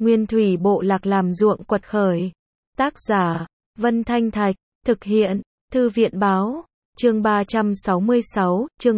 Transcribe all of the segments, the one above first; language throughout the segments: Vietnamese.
Nguyên thủy bộ lạc làm ruộng quật khởi. Tác giả, Vân Thanh Thạch, thực hiện, Thư viện báo, chương 366, chương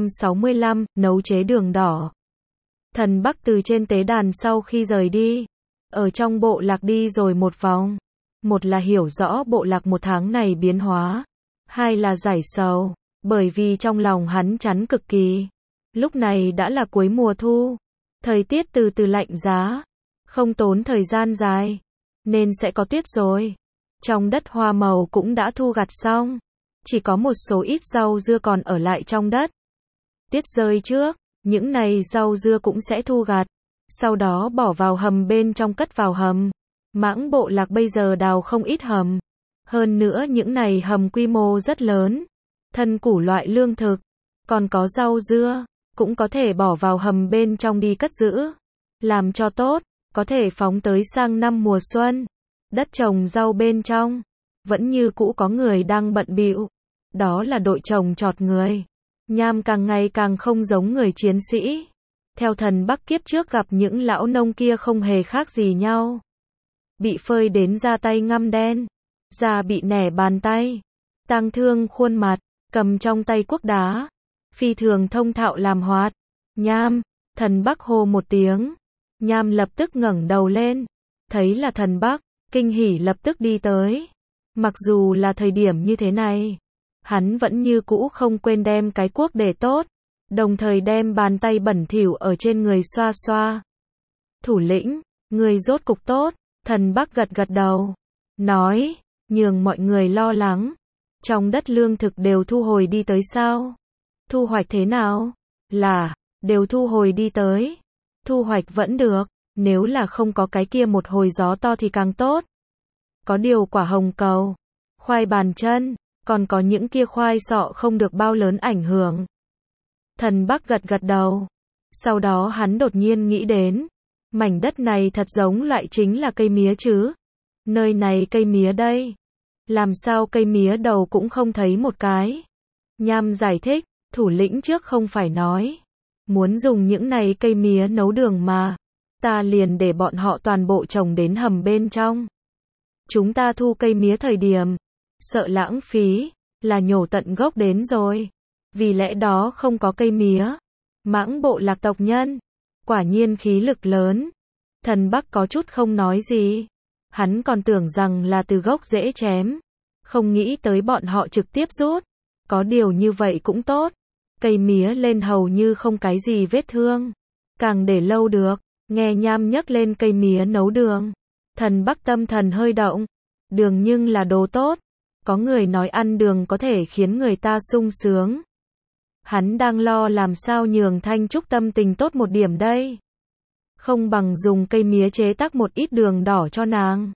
365, nấu chế đường đỏ. Thần Bắc từ trên tế đàn sau khi rời đi, ở trong bộ lạc đi rồi một vòng. Một là hiểu rõ bộ lạc một tháng này biến hóa, hai là giải sầu, bởi vì trong lòng hắn chắn cực kỳ. Lúc này đã là cuối mùa thu, thời tiết từ từ lạnh giá, không tốn thời gian dài, nên sẽ có tuyết rồi. Trong đất hoa màu cũng đã thu gặt xong, chỉ có một số ít rau dưa còn ở lại trong đất. Tuyết rơi trước, những này rau dưa cũng sẽ thu gặt, sau đó bỏ vào hầm bên trong cất vào hầm. Mãng bộ lạc bây giờ đào không ít hầm, hơn nữa những này hầm quy mô rất lớn, thân củ loại lương thực, còn có rau dưa, cũng có thể bỏ vào hầm bên trong đi cất giữ. Làm cho tốt, có thể phóng tới sang năm mùa xuân. Đất trồng rau bên trong, vẫn như cũ có người đang bận bịu. Đó là đội trồng trọt người. Nham càng ngày càng không giống người chiến sĩ. Theo thần Bắc kiếp trước gặp những lão nông kia không hề khác gì nhau. Bị phơi đến da tay ngăm đen, da bị nẻ bàn tay, tang thương khuôn mặt, cầm trong tay cuốc đá, phi thường thông thạo làm hoạt. Nham, thần Bắc hô một tiếng. Nham lập tức ngẩng đầu lên, thấy là thần Bắc, kinh hỉ lập tức đi tới. Mặc dù là thời điểm như thế này, hắn vẫn như cũ không quên đem cái cuốc để tốt, đồng thời đem bàn tay bẩn thỉu ở trên người xoa xoa. Thủ lĩnh, người rốt cục tốt. Thần Bắc gật gật đầu, nói, nhường mọi người lo lắng. Trong đất lương thực đều thu hồi đi tới sao? Thu hoạch thế nào? Là, đều thu hồi đi tới. Thu hoạch vẫn được, nếu là không có cái kia một hồi gió to thì càng tốt. Có điều quả hồng cầu, khoai bàn chân, còn có những kia khoai sọ không được bao lớn ảnh hưởng. Thần Bắc gật gật đầu. Sau đó hắn đột nhiên nghĩ đến, mảnh đất này thật giống loại chính là cây mía chứ. Nơi này cây mía đây. Làm sao cây mía đầu cũng không thấy một cái. Nham giải thích, thủ lĩnh trước không phải nói. Muốn dùng những này cây mía nấu đường mà. Ta liền để bọn họ toàn bộ trồng đến hầm bên trong. Chúng ta thu cây mía thời điểm. Sợ lãng phí, là nhổ tận gốc đến rồi. Vì lẽ đó không có cây mía. Mãng bộ lạc tộc nhân. Quả nhiên khí lực lớn. Thần Bắc có chút không nói gì. Hắn còn tưởng rằng là từ gốc dễ chém. Không nghĩ tới bọn họ trực tiếp rút. Có điều như vậy cũng tốt. Cây mía lên hầu như không cái gì vết thương. Càng để lâu được. Nghe Nham nhắc lên cây mía nấu đường. Thần Bắc tâm thần hơi động. Đường nhưng là đồ tốt. Có người nói ăn đường có thể khiến người ta sung sướng. Hắn đang lo làm sao nhường Thanh Trúc tâm tình tốt một điểm đây. Không bằng dùng cây mía chế tác một ít đường đỏ cho nàng.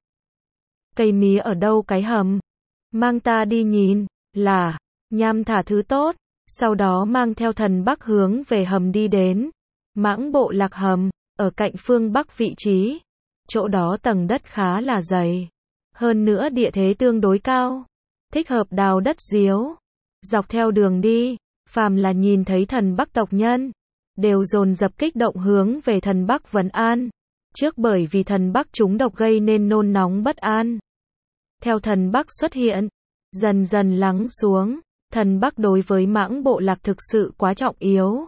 Cây mía ở đâu cái hầm? Mang ta đi nhìn. Là, Nham thả thứ tốt. Sau đó mang theo thần Bắc hướng về hầm đi đến. Mãng bộ lạc hầm, ở cạnh phương Bắc vị trí. Chỗ đó tầng đất khá là dày. Hơn nữa địa thế tương đối cao. Thích hợp đào đất diếu. Dọc theo đường đi, phàm là nhìn thấy thần Bắc tộc nhân, đều dồn dập kích động hướng về thần Bắc vấn an. Trước bởi vì thần Bắc trúng độc gây nên nôn nóng bất an. Theo thần Bắc xuất hiện, dần dần lắng xuống, thần Bắc đối với mãng bộ lạc thực sự quá trọng yếu.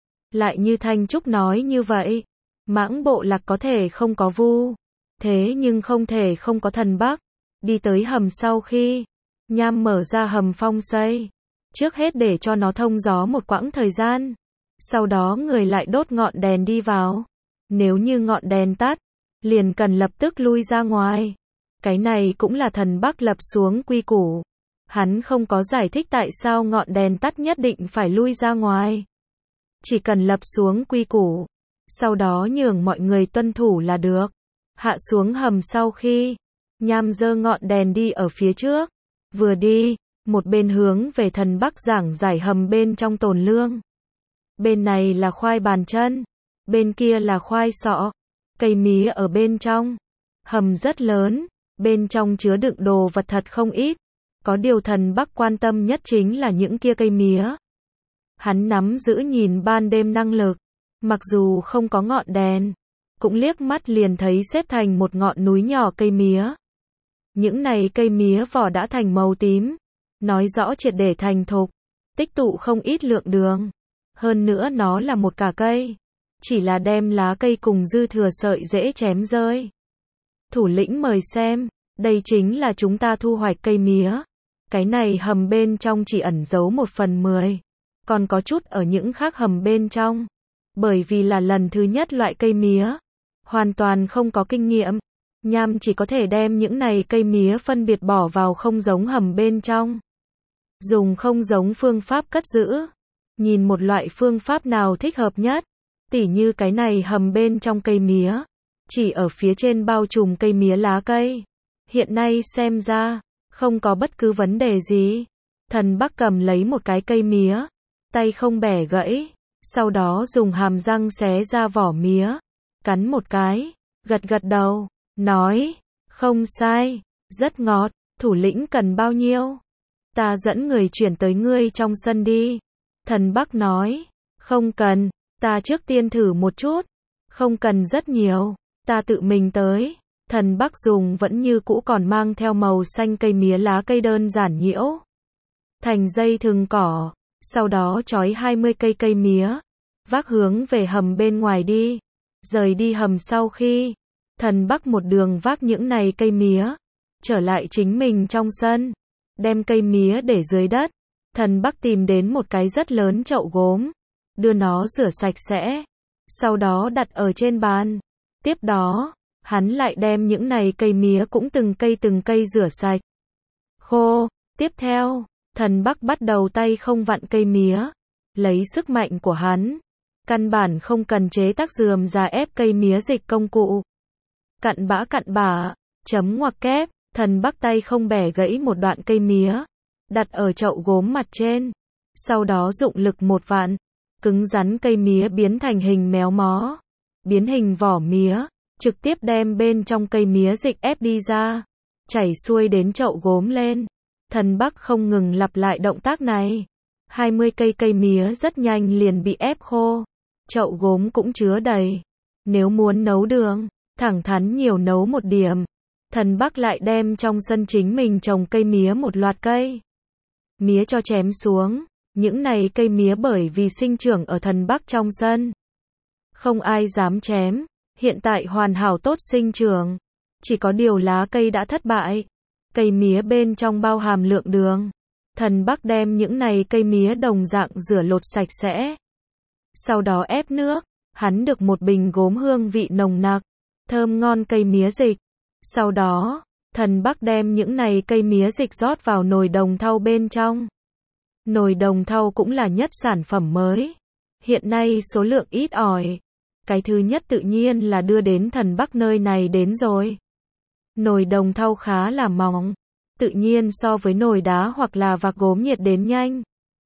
Lại như Thanh Trúc nói như vậy, mãng bộ lạc có thể không có vu, thế nhưng không thể không có thần Bắc. Đi tới hầm sau khi, Nham mở ra hầm phong xây. Trước hết để cho nó thông gió một quãng thời gian. Sau đó người lại đốt ngọn đèn đi vào. Nếu như ngọn đèn tắt, liền cần lập tức lui ra ngoài. Cái này cũng là thần Bắc lập xuống quy củ. Hắn không có giải thích tại sao ngọn đèn tắt nhất định phải lui ra ngoài. Chỉ cần lập xuống quy củ. Sau đó nhường mọi người tuân thủ là được. Hạ xuống hầm sau khi, Nham giơ ngọn đèn đi ở phía trước. Vừa đi, một bên hướng về thần Bắc giảng giải hầm bên trong tồn lương. Bên này là khoai bàn chân, bên kia là khoai sọ, cây mía ở bên trong. Hầm rất lớn, bên trong chứa đựng đồ vật thật không ít. Có điều thần Bắc quan tâm nhất chính là những kia cây mía. Hắn nắm giữ nhìn ban đêm năng lực, mặc dù không có ngọn đèn, cũng liếc mắt liền thấy xếp thành một ngọn núi nhỏ cây mía. Những này cây mía vỏ đã thành màu tím, nói rõ triệt để thành thục, tích tụ không ít lượng đường. Hơn nữa nó là một cả cây, chỉ là đem lá cây cùng dư thừa sợi dễ chém rơi. Thủ lĩnh mời xem, đây chính là chúng ta thu hoạch cây mía. Cái này hầm bên trong chỉ ẩn giấu 1/10, còn có chút ở những khác hầm bên trong. Bởi vì là lần thứ nhất loại cây mía, hoàn toàn không có kinh nghiệm, Nham chỉ có thể đem những này cây mía phân biệt bỏ vào không giống hầm bên trong. Dùng không giống phương pháp cất giữ. Nhìn một loại phương pháp nào thích hợp nhất. Tỉ như cái này hầm bên trong cây mía, chỉ ở phía trên bao trùm cây mía lá cây. Hiện nay xem ra, không có bất cứ vấn đề gì. Thần Bắc cầm lấy một cái cây mía, tay không bẻ gãy, sau đó dùng hàm răng xé ra vỏ mía, cắn một cái, gật gật đầu, nói, không sai, rất ngọt, thủ lĩnh cần bao nhiêu? Ta dẫn người chuyển tới ngươi trong sân đi. Thần Bắc nói, không cần, ta trước tiên thử một chút, không cần rất nhiều, ta tự mình tới. Thần Bắc dùng vẫn như cũ còn mang theo màu xanh cây mía lá cây đơn giản nhiễu thành dây thừng cỏ, sau đó trói 20 cây mía, vác hướng về hầm bên ngoài đi. Rời đi hầm sau khi, Thần Bắc một đường vác những này cây mía, trở lại chính mình trong sân, đem cây mía để dưới đất. Thần Bắc tìm đến một cái rất lớn chậu gốm, đưa nó rửa sạch sẽ, sau đó đặt ở trên bàn. Tiếp đó, hắn lại đem những này cây mía cũng từng cây rửa sạch, khô. Tiếp theo, Thần Bắc bắt đầu tay không vặn cây mía, lấy sức mạnh của hắn, căn bản không cần chế tác rườm rà ép cây mía dịch công cụ. Cặn bã, chấm ngoặc kép, Thần Bắc tay không bẻ gãy một đoạn cây mía, đặt ở chậu gốm mặt trên, sau đó dụng lực một vạn, cứng rắn cây mía biến thành hình méo mó, biến hình vỏ mía, trực tiếp đem bên trong cây mía dịch ép đi ra, chảy xuôi đến chậu gốm lên. Thần Bắc không ngừng lặp lại động tác này. 20 cây mía rất nhanh liền bị ép khô. Chậu gốm cũng chứa đầy. Nếu muốn nấu đường, thẳng thắn nhiều nấu một điểm. Thần Bắc lại đem trong sân chính mình trồng cây mía một loạt cây mía cho chém xuống. Những này cây mía bởi vì sinh trưởng ở Thần Bắc trong sân, không ai dám chém. Hiện tại hoàn hảo tốt sinh trưởng. Chỉ có điều lá cây đã thất bại. Cây mía bên trong bao hàm lượng đường. Thần Bắc đem những này cây mía đồng dạng rửa lột sạch sẽ. Sau đó ép nước. Hắn được một bình gốm hương vị nồng nặc, thơm ngon cây mía dịch. Sau đó, Thần Bắc đem những này cây mía dịch rót vào nồi đồng thau bên trong. Nồi đồng thau cũng là nhất sản phẩm mới. Hiện nay số lượng ít ỏi. Cái thứ nhất tự nhiên là đưa đến Thần Bắc nơi này đến rồi. Nồi đồng thau khá là mỏng, tự nhiên so với nồi đá hoặc là vạc gốm nhiệt đến nhanh.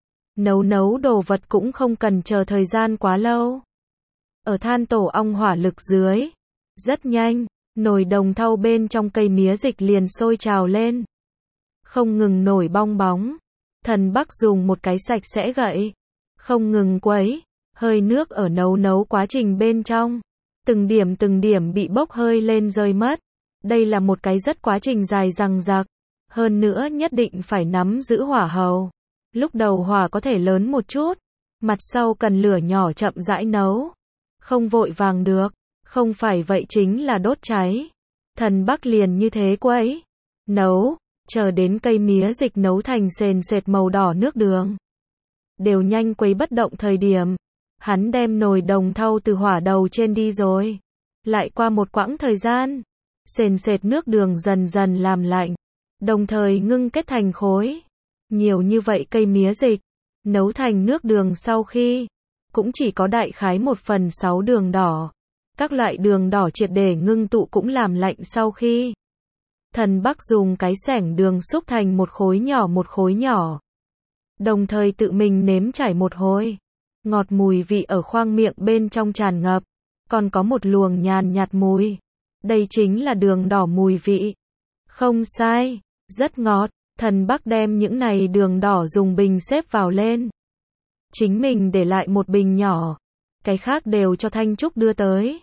Nấu đồ vật cũng không cần chờ thời gian quá lâu. Ở than tổ ong hỏa lực dưới, rất nhanh, nồi đồng thau bên trong cây mía dịch liền sôi trào lên. Không ngừng nổi bong bóng. Thần Bắc dùng một cái sạch sẽ gậy, không ngừng quấy, hơi nước ở nấu quá trình bên trong. Từng điểm bị bốc hơi lên rơi mất. Đây là một cái rất quá trình dài dằng dặc. Hơn nữa nhất định phải nắm giữ hỏa hầu. Lúc đầu hỏa có thể lớn một chút, mặt sau cần lửa nhỏ chậm rãi nấu. Không vội vàng được, không phải vậy chính là đốt cháy. Thần Bắc liền như thế quấy, nấu, chờ đến cây mía dịch nấu thành sền sệt màu đỏ nước đường. Đều nhanh quấy bất động thời điểm, hắn đem nồi đồng thau từ hỏa đầu trên đi rồi. Lại qua một quãng thời gian, sền sệt nước đường dần dần làm lạnh, đồng thời ngưng kết thành khối. Nhiều như vậy cây mía dịch, nấu thành nước đường sau khi, cũng chỉ có đại khái 1/6 đường đỏ. Các loại đường đỏ triệt để ngưng tụ cũng làm lạnh sau khi. Thần Bắc dùng cái xẻng đường xúc thành một khối nhỏ. Đồng thời tự mình nếm trải một hồi. Ngọt mùi vị ở khoang miệng bên trong tràn ngập, còn có một luồng nhàn nhạt mùi. Đây chính là đường đỏ mùi vị. Không sai, rất ngọt. Thần Bắc đem những này đường đỏ dùng bình xếp vào lên. Chính mình để lại một bình nhỏ, cái khác đều cho Thanh Trúc đưa tới.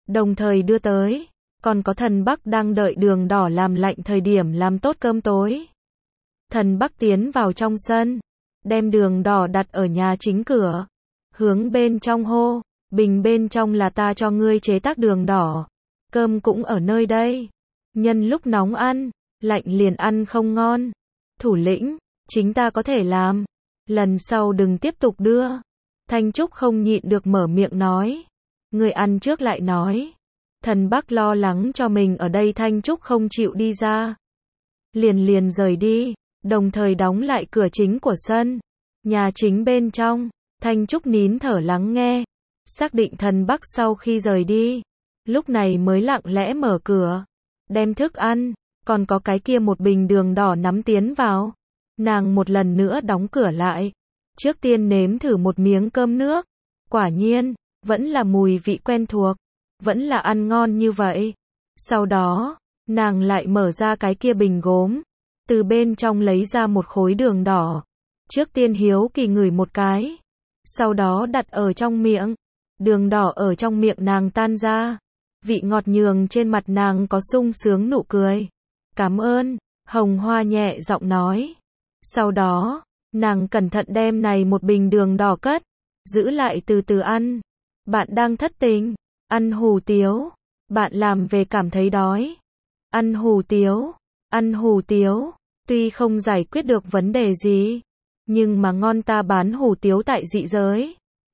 đồng thời đưa tới. Còn có thần Bắc đang đợi đường đỏ làm lạnh thời điểm làm tốt cơm tối. Thần Bắc tiến vào trong sân, đem đường đỏ đặt ở nhà chính cửa, hướng bên trong hô, bình bên trong là ta cho ngươi chế tác đường đỏ, cơm cũng ở nơi đây, nhân lúc nóng ăn, lạnh liền ăn không ngon. Thủ lĩnh, chính ta có thể làm, lần sau đừng tiếp tục đưa. Thanh Trúc không nhịn được mở miệng nói, ngươi ăn trước lại nói. Thần Bắc lo lắng cho mình ở đây, Thanh Trúc không chịu đi ra, liền rời đi, đồng thời đóng lại cửa chính của sân. Nhà chính bên trong, Thanh Trúc nín thở lắng nghe, xác định thần Bắc sau khi rời đi, lúc này mới lặng lẽ mở cửa, đem thức ăn, còn có cái kia một bình đường đỏ nắm tiến vào. Nàng một lần nữa đóng cửa lại, trước tiên nếm thử một miếng cơm nước, quả nhiên, vẫn là mùi vị quen thuộc, vẫn là ăn ngon như vậy. Sau đó, nàng lại mở ra cái kia bình gốm, từ bên trong lấy ra một khối đường đỏ, trước tiên hiếu kỳ ngửi một cái, sau đó đặt ở trong miệng. Đường đỏ ở trong miệng nàng tan ra, vị ngọt nhường trên mặt nàng có sung sướng nụ cười. Cảm ơn, Hồng Hoa nhẹ giọng nói. Sau đó, nàng cẩn thận đem này một bình đường đỏ cất, giữ lại từ từ ăn. Bạn đang thất tình, ăn hủ tiếu, bạn làm về cảm thấy đói. Ăn hủ tiếu, tuy không giải quyết được vấn đề gì, nhưng mà ngon, ta bán hủ tiếu tại dị giới.